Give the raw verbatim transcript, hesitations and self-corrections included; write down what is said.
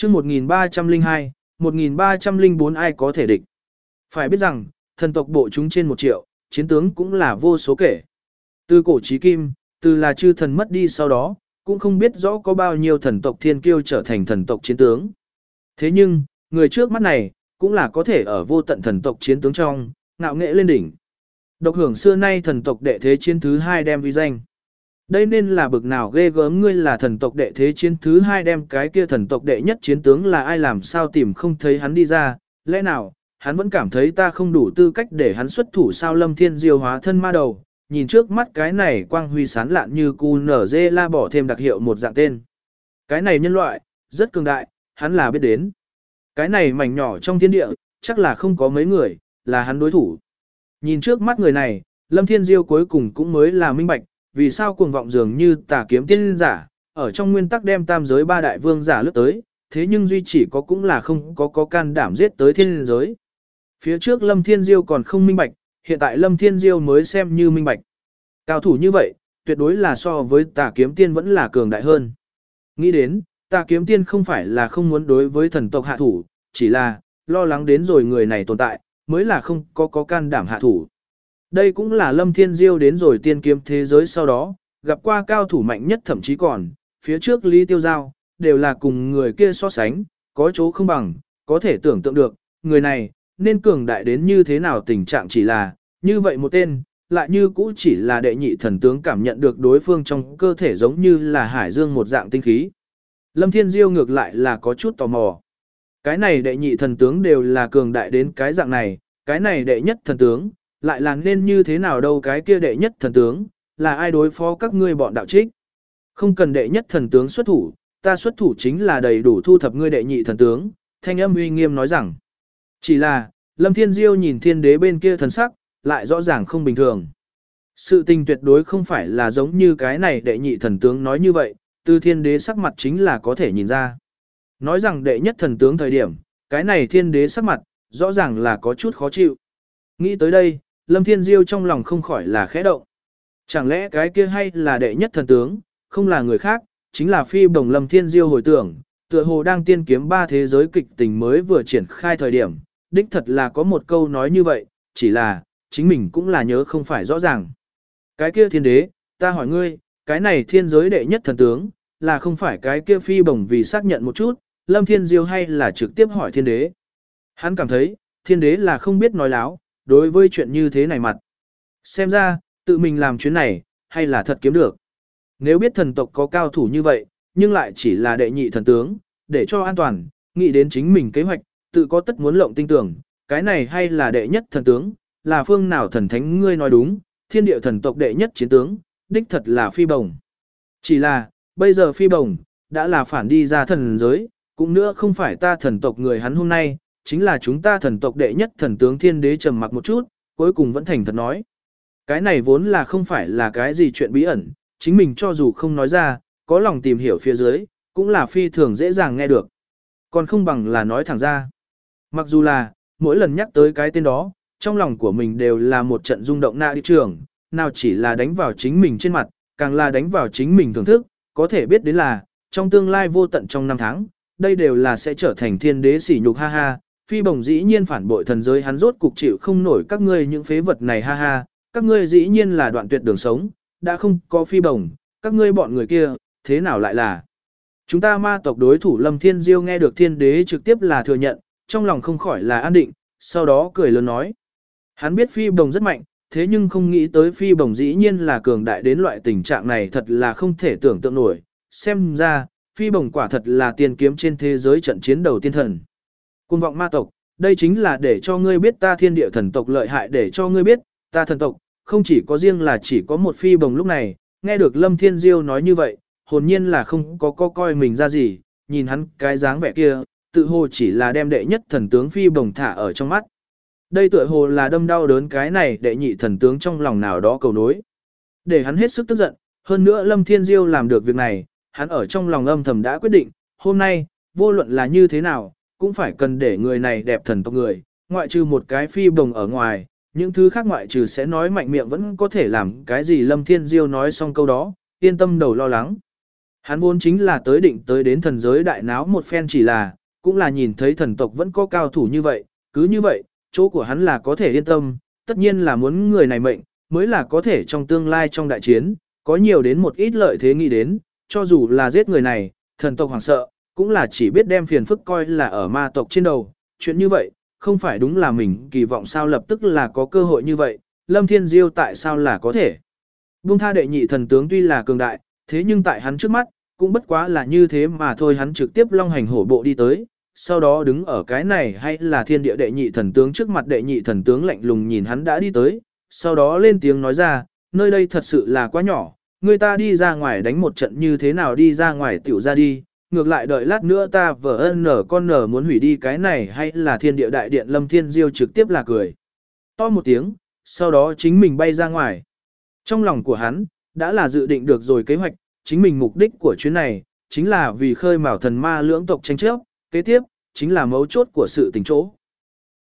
chương một nghìn ba trăm lẻ hai, một nghìn ba trăm lẻ bốn ai có thể địch. Phải biết rằng, thần tộc bộ chúng trên một triệu, chiến tướng cũng là vô số kể. Từ cổ chí kim, từ là chư thần mất đi sau đó, cũng không biết rõ có bao nhiêu thần tộc thiên kiêu trở thành thần tộc chiến tướng. Thế nhưng, người trước mắt này, cũng là có thể ở vô tận thần tộc chiến tướng trong, ngạo nghệ lên đỉnh. Độc hưởng xưa nay thần tộc đệ thế chiến thứ hai đem uy danh. Đây nên là bực nào ghê gớm, ngươi là thần tộc đệ thế chiến thứ hai đem cái kia thần tộc đệ nhất chiến tướng là ai, làm sao tìm không thấy hắn đi ra, lẽ nào, hắn vẫn cảm thấy ta không đủ tư cách để hắn xuất thủ sao? Lâm Thiên Diêu hóa thân ma đầu, nhìn trước mắt cái này quang huy sán lạn như cu nở dê la bỏ thêm đặc hiệu một dạng tên. Cái này nhân loại, rất cường đại, hắn là biết đến. Cái này mảnh nhỏ trong thiên địa, chắc là không có mấy người, là hắn đối thủ. Nhìn trước mắt người này, Lâm Thiên Diêu cuối cùng cũng mới là minh bạch, vì sao cuồng vọng dường như tà kiếm tiên giả, ở trong nguyên tắc đem tam giới ba đại vương giả lướt tới, thế nhưng duy chỉ có cũng là không có có can đảm giết tới thiên giới. Phía trước Lâm Thiên Diêu còn không minh bạch, hiện tại Lâm Thiên Diêu mới xem như minh bạch. Cao thủ như vậy, tuyệt đối là so với tà kiếm tiên vẫn là cường đại hơn. Nghĩ đến, tà kiếm tiên không phải là không muốn đối với thần tộc hạ thủ, chỉ là, lo lắng đến rồi người này tồn tại, mới là không có có can đảm hạ thủ. Đây cũng là Lâm Thiên Diêu đến rồi tiên kiếm thế giới sau đó, gặp qua cao thủ mạnh nhất, thậm chí còn, phía trước Lý Tiêu Giao, đều là cùng người kia so sánh, có chỗ không bằng, có thể tưởng tượng được, người này, nên cường đại đến như thế nào, tình trạng chỉ là, như vậy một tên, lại như cũ chỉ là đệ nhị thần tướng, cảm nhận được đối phương trong cơ thể giống như là hải dương một dạng tinh khí. Lâm Thiên Diêu ngược lại là có chút tò mò. Cái này đệ nhị thần tướng đều là cường đại đến cái dạng này, cái này đệ nhất thần tướng, lại là nên như thế nào đâu, cái kia đệ nhất thần tướng, là ai đối phó các ngươi bọn đạo trích. Không cần đệ nhất thần tướng xuất thủ, ta xuất thủ chính là đầy đủ thu thập ngươi đệ nhị thần tướng, thanh âm uy nghiêm nói rằng. Chỉ là, Lâm Thiên Diêu nhìn thiên đế bên kia thần sắc, lại rõ ràng không bình thường. Sự tình tuyệt đối không phải là giống như cái này đệ nhị thần tướng nói như vậy, từ thiên đế sắc mặt chính là có thể nhìn ra. Nói rằng đệ nhất thần tướng thời điểm, cái này thiên đế sắc mặt, rõ ràng là có chút khó chịu. Nghĩ tới đây, Lâm Thiên Diêu trong lòng không khỏi là khẽ động. Chẳng lẽ cái kia hay là đệ nhất thần tướng, không là người khác, chính là phi bồng. Lâm Thiên Diêu hồi tưởng, tựa hồ đang tiên kiếm ba thế giới kịch tình mới vừa triển khai thời điểm, đích thật là có một câu nói như vậy, chỉ là, chính mình cũng là nhớ không phải rõ ràng. Cái kia thiên đế, ta hỏi ngươi, cái này thiên giới đệ nhất thần tướng, là không phải cái kia phi bồng, vì xác nhận một chút, Lâm Thiên Diêu hay là trực tiếp hỏi thiên đế. Hắn cảm thấy, thiên đế là không biết nói láo, đối với chuyện như thế này mặt. Xem ra, tự mình làm chuyến này, hay là thật kiếm được. Nếu biết thần tộc có cao thủ như vậy, nhưng lại chỉ là đệ nhị thần tướng, để cho an toàn, nghĩ đến chính mình kế hoạch, tự có tất muốn lộng tinh tưởng, cái này hay là đệ nhất thần tướng, là phương nào thần thánh, ngươi nói đúng, thiên địa thần tộc đệ nhất chiến tướng, đích thật là phi bồng. Chỉ là, bây giờ phi bồng, đã là phản đi ra thần giới, cũng nữa không phải ta thần tộc người hắn hôm nay, chính là chúng ta thần tộc đệ nhất thần tướng. Thiên đế trầm mặc một chút, cuối cùng vẫn thành thật nói. Cái này vốn là không phải là cái gì chuyện bí ẩn, chính mình cho dù không nói ra, có lòng tìm hiểu phía dưới, cũng là phi thường dễ dàng nghe được. Còn không bằng là nói thẳng ra. Mặc dù là, mỗi lần nhắc tới cái tên đó, trong lòng của mình đều là một trận rung động na đi trường, nào chỉ là đánh vào chính mình trên mặt, càng là đánh vào chính mình thưởng thức, có thể biết đến là, trong tương lai vô tận trong năm tháng, đây đều là sẽ trở thành thiên đế sỉ nhục, ha ha. Phi bồng dĩ nhiên phản bội thần giới, hắn rốt cục chịu không nổi các ngươi những phế vật này, ha ha, các ngươi dĩ nhiên là đoạn tuyệt đường sống, đã không có phi bồng, các ngươi bọn người kia, thế nào lại là chúng ta ma tộc đối thủ. Lâm Thiên Diêu nghe được thiên đế trực tiếp là thừa nhận, trong lòng không khỏi là an định, sau đó cười lớn nói. Hắn biết phi bồng rất mạnh, thế nhưng không nghĩ tới phi bồng dĩ nhiên là cường đại đến loại tình trạng này, thật là không thể tưởng tượng nổi. Xem ra, phi bồng quả thật là tiên kiếm trên thế giới trận chiến đầu tiên thần. Cuồng vọng ma tộc, đây chính là để cho ngươi biết ta thiên địa thần tộc lợi hại, để cho ngươi biết, ta thần tộc, không chỉ có riêng là chỉ có một phi bồng. Lúc này, nghe được Lâm Thiên Diêu nói như vậy, hồn nhiên là không có co coi mình ra gì, nhìn hắn cái dáng vẻ kia, tự hồ chỉ là đem đệ nhất thần tướng phi bồng thả ở trong mắt. Đây tựa hồ là đâm đau đớn cái này đệ nhị thần tướng trong lòng nào đó cầu nối. Để hắn hết sức tức giận, hơn nữa Lâm Thiên Diêu làm được việc này, hắn ở trong lòng âm thầm đã quyết định, hôm nay, vô luận là như thế nào, cũng phải cần để người này đẹp thần tộc người, ngoại trừ một cái phi bồng ở ngoài, những thứ khác ngoại trừ sẽ nói mạnh miệng vẫn có thể làm cái gì. Lâm Thiên Diêu nói xong câu đó, yên tâm đầu lo lắng. Hắn vốn chính là tới định tới đến thần giới đại náo một phen, chỉ là, cũng là nhìn thấy thần tộc vẫn có cao thủ như vậy, cứ như vậy, chỗ của hắn là có thể yên tâm, tất nhiên là muốn người này mệnh, mới là có thể trong tương lai trong đại chiến, có nhiều đến một ít lợi thế nghĩ đến, cho dù là giết người này, thần tộc hoảng sợ, cũng là chỉ biết đem phiền phức coi là ở ma tộc trên đầu, chuyện như vậy, không phải đúng là mình kỳ vọng sao lập tức là có cơ hội như vậy, Lâm Thiên Diêu tại sao là có thể. Buông tha đệ nhị thần tướng tuy là cường đại, thế nhưng tại hắn trước mắt, cũng bất quá là như thế mà thôi, hắn trực tiếp long hành hổ bộ đi tới, sau đó đứng ở cái này hay là thiên địa đệ nhị thần tướng trước mặt, đệ nhị thần tướng lạnh lùng nhìn hắn đã đi tới, sau đó lên tiếng nói ra, nơi đây thật sự là quá nhỏ, người ta đi ra ngoài đánh một trận như thế nào đi ra ngoài tiểu ra đi, ngược lại đợi lát nữa ta vợ ân nở con nở muốn hủy đi cái này hay là thiên địa đại điện. Lâm Thiên Diêu trực tiếp là cười to một tiếng, sau đó chính mình bay ra ngoài. Trong lòng của hắn, đã là dự định được rồi kế hoạch, chính mình mục đích của chuyến này, chính là vì khơi mào thần ma lưỡng tộc tranh chấp, kế tiếp, chính là mấu chốt của sự tình chỗ.